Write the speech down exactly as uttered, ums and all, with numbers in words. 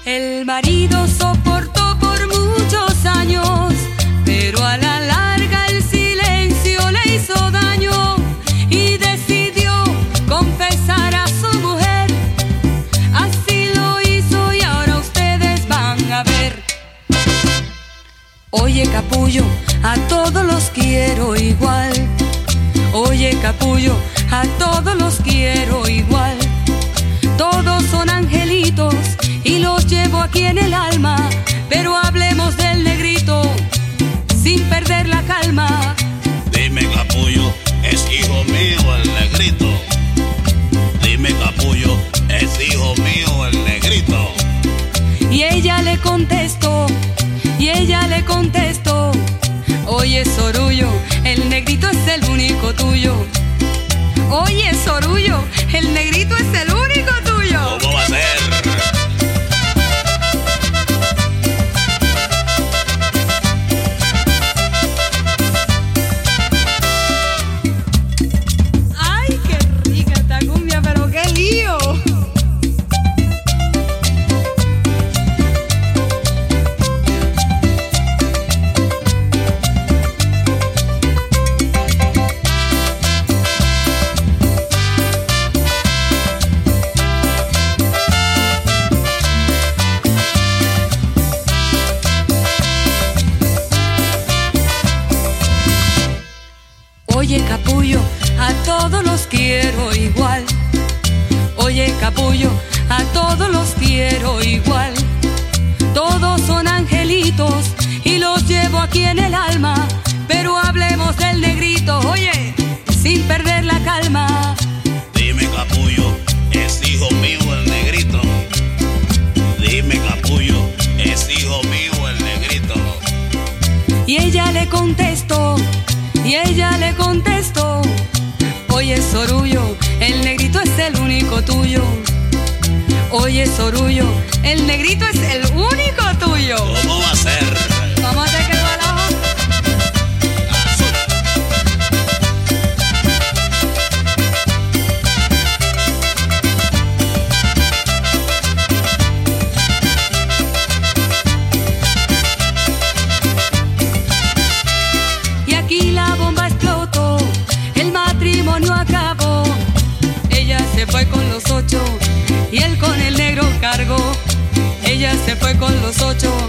El marido soportó por muchos años, pero a la larga el silencio le hizo daño y decidió confesar a su mujer. Así lo hizo y ahora ustedes van a ver. Oye, capullo, a todos los quiero igual. Oye, capullo, a todos los quiero igual. Todos son angelitos y los llevo aquí en el alma, pero hablemos del negrito sin perder la calma. Dime, capullo, ¿es hijo mío el negrito? Dime, capullo, ¿es hijo mío el negrito? Y ella le contestó, y ella le contestó: oye, Sorullo, el negrito es el único tuyo. Oye, Sorullo, el negrito es el único tuyo. ¿Cómo va a ser? Ay, qué rica esta cumbia, pero qué lío. Oye, capullo, a todos los quiero igual. Oye, capullo, a todos los quiero igual. Todos son angelitos y los llevo aquí en el alma, pero hablemos del negrito, oye, sin perder la calma. Dime, capullo, ¿es hijo mío el negrito? Dime, capullo, ¿es hijo mío el negrito? Y ella le contestó, y ella le contestó: oye, Sorullo, el negrito es el único tuyo. Oye, Sorullo, el negrito es el único tuyo. ¿Cómo va a ser? ¿Cómo te quedó el ojo? Y aquí la bomba explotó, el matrimonio acabó. Ella se fue con los ocho y él con el negro cargó. Ella se fue con los ocho